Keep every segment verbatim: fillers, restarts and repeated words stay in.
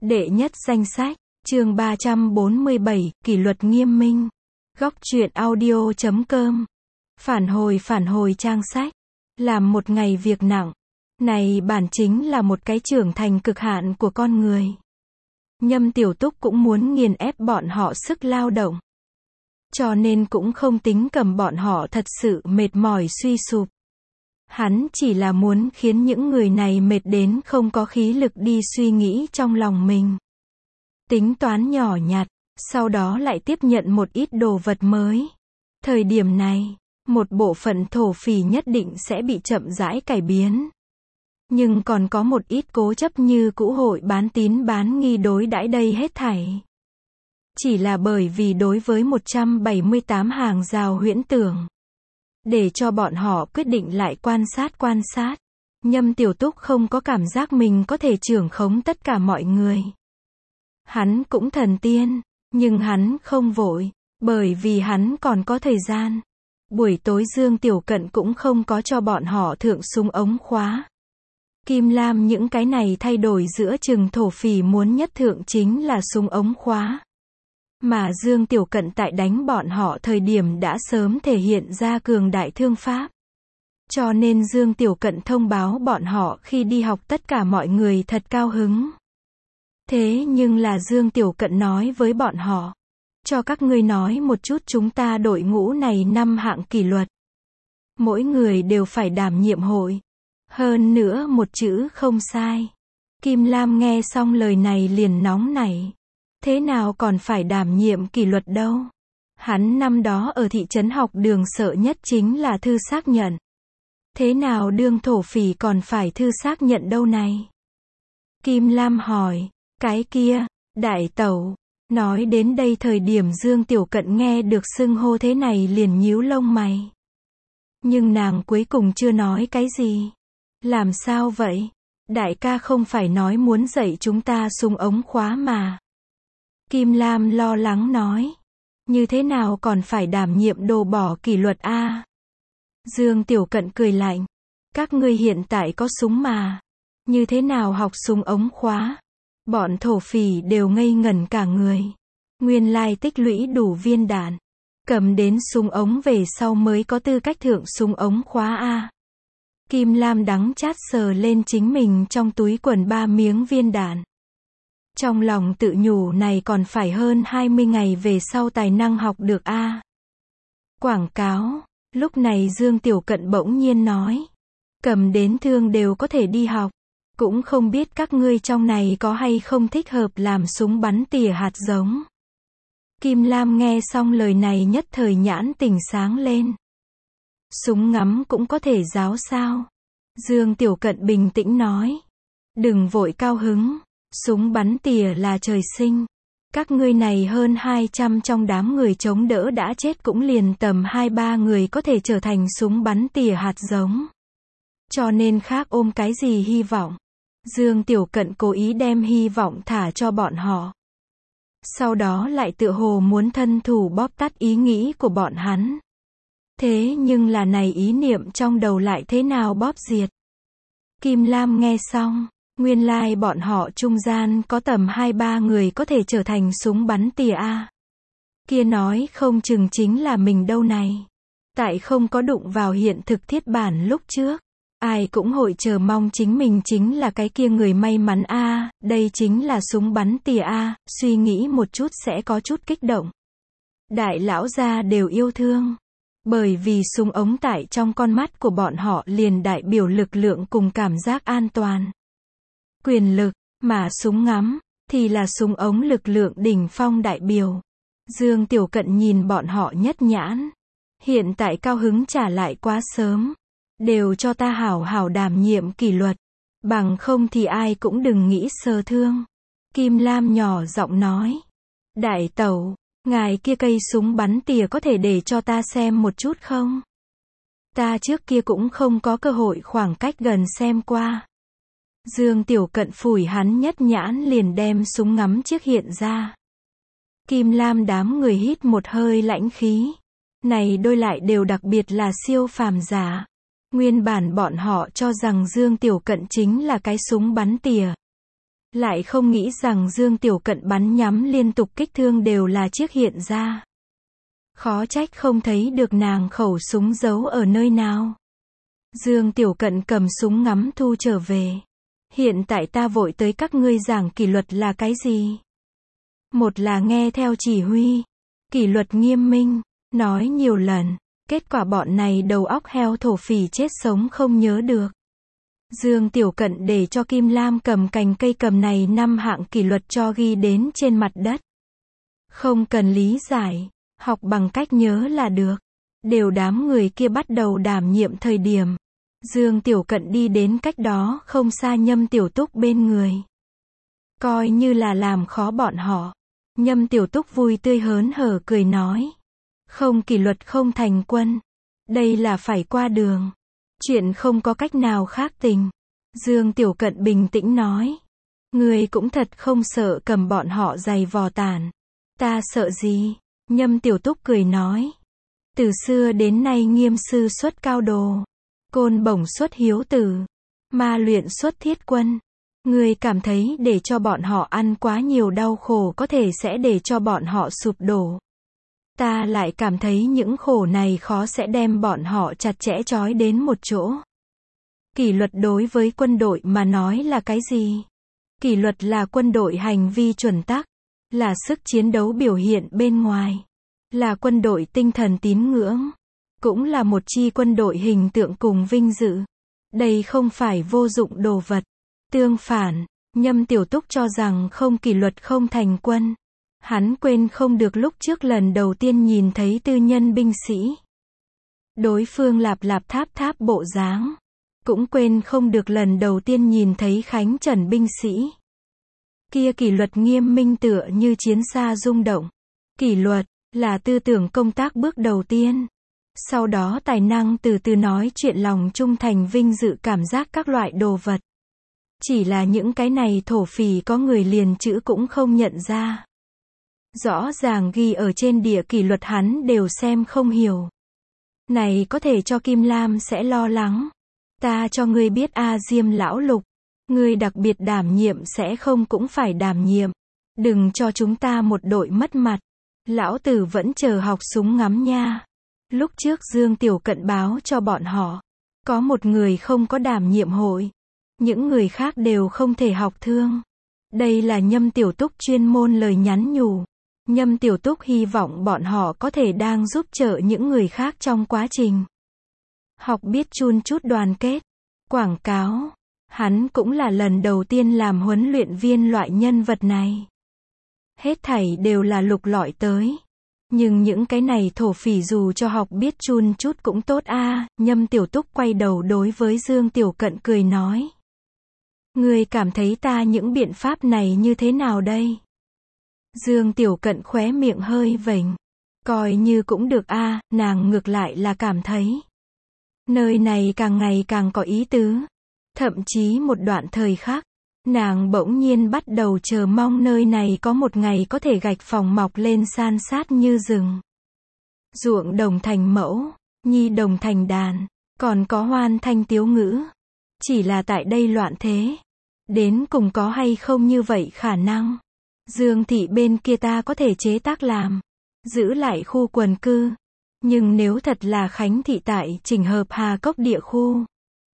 Đệ nhất danh sách, chương ba trăm bốn mươi bảy, kỷ luật nghiêm minh. Góc truyện audio chấm com. Phản hồi phản hồi trang sách. Làm một ngày việc nặng. Này bản chính là một cái trưởng thành cực hạn của con người. Nhâm Tiểu Túc cũng muốn nghiền ép bọn họ sức lao động. Cho nên cũng không tính cầm bọn họ thật sự mệt mỏi suy sụp. Hắn chỉ là muốn khiến những người này mệt đến không có khí lực đi suy nghĩ trong lòng mình. Tính toán nhỏ nhặt, sau đó lại tiếp nhận một ít đồ vật mới. Thời điểm này, một bộ phận thổ phỉ nhất định sẽ bị chậm rãi cải biến. Nhưng còn có một ít cố chấp như cũ hội bán tín bán nghi đối đãi đây hết thảy. Chỉ là bởi vì đối với một trăm bảy mươi tám hàng rào huyễn tưởng. Để cho bọn họ quyết định lại quan sát quan sát. Nhâm Tiểu Túc không có cảm giác mình có thể trưởng khống tất cả mọi người. Hắn cũng thần tiên, nhưng hắn không vội, bởi vì hắn còn có thời gian. Buổi tối Dương Tiểu Cận cũng không có cho bọn họ thượng súng ống khóa. Kim Lam những cái này thay đổi giữa chừng thổ phỉ muốn nhất thượng chính là súng ống khóa. Mà Dương Tiểu Cận tại đánh bọn họ thời điểm đã sớm thể hiện ra cường đại thương pháp. Cho nên Dương Tiểu Cận thông báo bọn họ khi đi học tất cả mọi người thật cao hứng. Thế nhưng là Dương Tiểu Cận nói với bọn họ. Cho các ngươi nói một chút chúng ta đội ngũ này năm hạng kỷ luật. Mỗi người đều phải đảm nhiệm hội. Hơn nữa một chữ không sai. Kim Lam nghe xong lời này liền nóng nảy. Thế nào còn phải đảm nhiệm kỷ luật đâu? Hắn năm đó ở thị trấn học đường sợ nhất chính là thư xác nhận. Thế nào đương thổ phỉ còn phải thư xác nhận đâu này? Kim Lam hỏi, cái kia, đại tẩu. Nói đến đây thời điểm Dương Tiểu Cận nghe được xưng hô thế này liền nhíu lông mày. Nhưng nàng cuối cùng chưa nói cái gì. Làm sao vậy? Đại ca không phải nói muốn dạy chúng ta súng ống khóa mà. Kim Lam lo lắng nói. Như thế nào còn phải đảm nhiệm đồ bỏ kỷ luật a? À? Dương Tiểu Cận cười lạnh. Các ngươi hiện tại có súng mà. Như thế nào học súng ống khóa? Bọn thổ phỉ đều ngây ngẩn cả người. Nguyên lai tích lũy đủ viên đạn. Cầm đến súng ống về sau mới có tư cách thượng súng ống khóa a. À? Kim Lam đắng chát sờ lên chính mình trong túi quần ba miếng viên đạn. Trong lòng tự nhủ này còn phải hơn hai mươi ngày về sau tài năng học được a. À? Quảng cáo, lúc này Dương Tiểu Cận bỗng nhiên nói. Cầm đến thương đều có thể đi học. Cũng không biết các ngươi trong này có hay không thích hợp làm súng bắn tỉa hạt giống. Kim Lam nghe xong lời này nhất thời nhãn tình sáng lên. Súng ngắm cũng có thể giáo sao? Dương Tiểu Cận bình tĩnh nói. Đừng vội cao hứng. Súng bắn tỉa là trời sinh. Các ngươi này hơn hai trăm trong đám người chống đỡ đã chết cũng liền tầm hai ba người có thể trở thành súng bắn tỉa hạt giống. Cho nên khác ôm cái gì hy vọng. Dương Tiểu Cận cố ý đem hy vọng thả cho bọn họ. Sau đó lại tự hồ muốn thân thủ bóp tắt ý nghĩ của bọn hắn. Thế nhưng là này ý niệm trong đầu lại thế nào bóp diệt. Kim Lam nghe xong. Nguyên lai like bọn họ trung gian có tầm hai ba người có thể trở thành súng bắn tỉa a. Kia nói không chừng chính là mình đâu này. Tại không có đụng vào hiện thực thiết bản lúc trước. Ai cũng hội chờ mong chính mình chính là cái kia người may mắn a, à, đây chính là súng bắn tỉa a, à, suy nghĩ một chút sẽ có chút kích động. Đại lão gia đều yêu thương. Bởi vì súng ống tại trong con mắt của bọn họ liền đại biểu lực lượng cùng cảm giác an toàn. Quyền lực, mà súng ngắm, thì là súng ống lực lượng đỉnh phong đại biểu. Dương Tiểu Cận nhìn bọn họ nhất nhãn. Hiện tại cao hứng trả lại quá sớm. Đều cho ta hảo hảo đảm nhiệm kỷ luật. Bằng không thì ai cũng đừng nghĩ sơ thương. Kim Lam nhỏ giọng nói. Đại tẩu, ngài kia cây súng bắn tỉa có thể để cho ta xem một chút không? Ta trước kia cũng không có cơ hội khoảng cách gần xem qua. Dương Tiểu Cận phủi hắn nhất nhãn liền đem súng ngắm chiếc hiện ra. Kim Lam đám người hít một hơi lãnh khí. Này đôi lại đều đặc biệt là siêu phàm giả. Nguyên bản bọn họ cho rằng Dương Tiểu Cận chính là cái súng bắn tỉa. Lại không nghĩ rằng Dương Tiểu Cận bắn nhắm liên tục kích thương đều là chiếc hiện ra. Khó trách không thấy được nàng khẩu súng giấu ở nơi nào. Dương Tiểu Cận cầm súng ngắm thu trở về. Hiện tại ta vội tới các ngươi giảng kỷ luật là cái gì? Một là nghe theo chỉ huy. Kỷ luật nghiêm minh. Nói nhiều lần. Kết quả bọn này đầu óc heo thổ phỉ chết sống không nhớ được. Dương Tiểu Cận để cho Kim Lam cầm cành cây cầm này năm hạng kỷ luật cho ghi đến trên mặt đất. Không cần lý giải. Học bằng cách nhớ là được. Đều đám người kia bắt đầu đảm nhiệm thời điểm. Dương Tiểu Cận đi đến cách đó không xa Nhâm Tiểu Túc bên người. Coi như là làm khó bọn họ. Nhâm Tiểu Túc vui tươi hớn hở cười nói. Không kỷ luật không thành quân. Đây là phải qua đường. Chuyện không có cách nào khác tình. Dương Tiểu Cận bình tĩnh nói. Người cũng thật không sợ cầm bọn họ giày vò tàn. Ta sợ gì? Nhâm Tiểu Túc cười nói. Từ xưa đến nay nghiêm sư xuất cao đồ. Côn bổng xuất hiếu tử. Ma luyện xuất thiết quân. Người cảm thấy để cho bọn họ ăn quá nhiều đau khổ có thể sẽ để cho bọn họ sụp đổ. Ta lại cảm thấy những khổ này khó sẽ đem bọn họ chặt chẽ trói đến một chỗ. Kỷ luật đối với quân đội mà nói là cái gì? Kỷ luật là quân đội hành vi chuẩn tắc, là sức chiến đấu biểu hiện bên ngoài, là quân đội tinh thần tín ngưỡng, cũng là một chi quân đội hình tượng cùng vinh dự. Đây không phải vô dụng đồ vật. Tương phản, Nhâm Tiểu Túc cho rằng không kỷ luật không thành quân. Hắn quên không được lúc trước lần đầu tiên nhìn thấy tư nhân binh sĩ. Đối phương lạp lạp tháp tháp bộ dáng. Cũng quên không được lần đầu tiên nhìn thấy Khánh Trần binh sĩ. Kia kỷ luật nghiêm minh tựa như chiến xa rung động. Kỷ luật là tư tưởng công tác bước đầu tiên. Sau đó tài năng từ từ nói chuyện lòng trung thành vinh dự cảm giác các loại đồ vật. Chỉ là những cái này thổ phỉ có người liền chữ cũng không nhận ra. Rõ ràng ghi ở trên địa kỷ luật hắn đều xem không hiểu. Này có thể cho Kim Lam sẽ lo lắng. Ta cho ngươi biết A Diêm lão lục. Ngươi đặc biệt đảm nhiệm sẽ không cũng phải đảm nhiệm. Đừng cho chúng ta một đội mất mặt. Lão tử vẫn chờ học súng ngắm nha. Lúc trước Dương Tiểu Cận báo cho bọn họ. Có một người không có đảm nhiệm hội. Những người khác đều không thể học thương. Đây là Nhâm Tiểu Túc chuyên môn lời nhắn nhủ. Nhâm Tiểu Túc hy vọng bọn họ có thể đang giúp trợ những người khác trong quá trình học biết chun chút đoàn kết, quảng cáo. Hắn cũng là lần đầu tiên làm huấn luyện viên loại nhân vật này. Hết thảy đều là lục lọi tới. Nhưng những cái này thổ phỉ dù cho học biết chun chút cũng tốt a. À. Nhâm Tiểu Túc quay đầu đối với Dương Tiểu Cận cười nói. Ngươi cảm thấy ta những biện pháp này như thế nào đây? Dương Tiểu Cận khóe miệng hơi vểnh. Coi như cũng được a. À, nàng ngược lại là cảm thấy. Nơi này càng ngày càng có ý tứ. Thậm chí một đoạn thời khắc, nàng bỗng nhiên bắt đầu chờ mong nơi này có một ngày có thể gạch phòng mọc lên san sát như rừng. Ruộng đồng thành mẫu, nhi đồng thành đàn, còn có hoan thanh tiếu ngữ. Chỉ là tại đây loạn thế. Đến cùng có hay không như vậy khả năng. Dương thị bên kia ta có thể chế tác làm. Giữ lại khu quần cư. Nhưng nếu thật là Khánh thị tại chỉnh hợp Hà Cốc địa khu.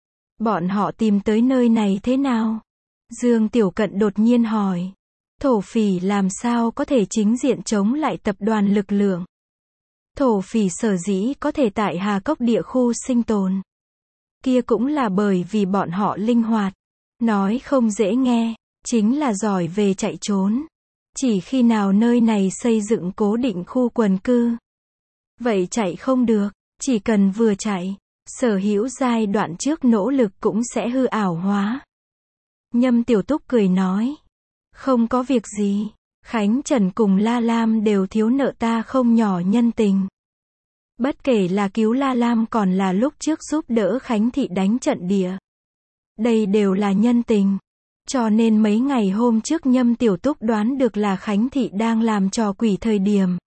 Bọn họ tìm tới nơi này thế nào? Dương Tiểu Cận đột nhiên hỏi. Thổ phỉ làm sao có thể chính diện chống lại tập đoàn lực lượng? Thổ phỉ sở dĩ có thể tại Hà Cốc địa khu sinh tồn. Kia cũng là bởi vì bọn họ linh hoạt. Nói không dễ nghe, chính là giỏi về chạy trốn. Chỉ khi nào nơi này xây dựng cố định khu quần cư. Vậy chạy không được, chỉ cần vừa chạy, sở hữu giai đoạn trước nỗ lực cũng sẽ hư ảo hóa. Nhâm Tiểu Túc cười nói. Không có việc gì, Khánh Trần cùng La Lam đều thiếu nợ ta không nhỏ nhân tình. Bất kể là cứu La Lam còn là lúc trước giúp đỡ Khánh thị đánh trận địa. Đây đều là nhân tình. Cho nên mấy ngày hôm trước Nhâm Tiểu Túc đoán được là Khánh thị đang làm trò quỷ thời điểm.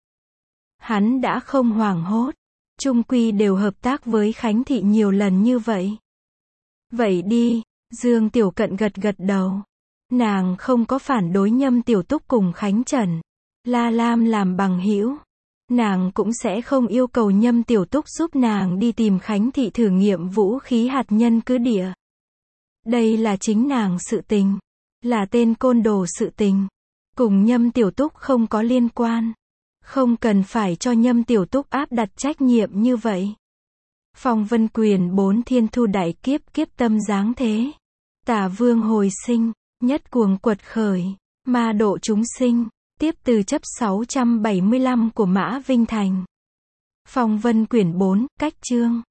Hắn đã không hoảng hốt. Chung quy đều hợp tác với Khánh thị nhiều lần như vậy. Vậy đi, Dương Tiểu Cận gật gật đầu. Nàng không có phản đối Nhâm Tiểu Túc cùng Khánh Trần, La Lam làm bằng hữu. Nàng cũng sẽ không yêu cầu Nhâm Tiểu Túc giúp nàng đi tìm Khánh Thị thử nghiệm vũ khí hạt nhân cứ địa. Đây là chính nàng sự tình. Là tên côn đồ sự tình. Cùng Nhâm Tiểu Túc không có liên quan. Không cần phải cho Nhâm Tiểu Túc áp đặt trách nhiệm như vậy. Phong Vân Quyền bốn thiên thu đại kiếp kiếp tâm giáng thế. Tả vương hồi sinh, nhất cuồng quật khởi, ma độ chúng sinh, tiếp từ chấp sáu trăm bảy mươi lăm của Mã Vinh Thành. Phong Vân Quyển bốn, cách chương.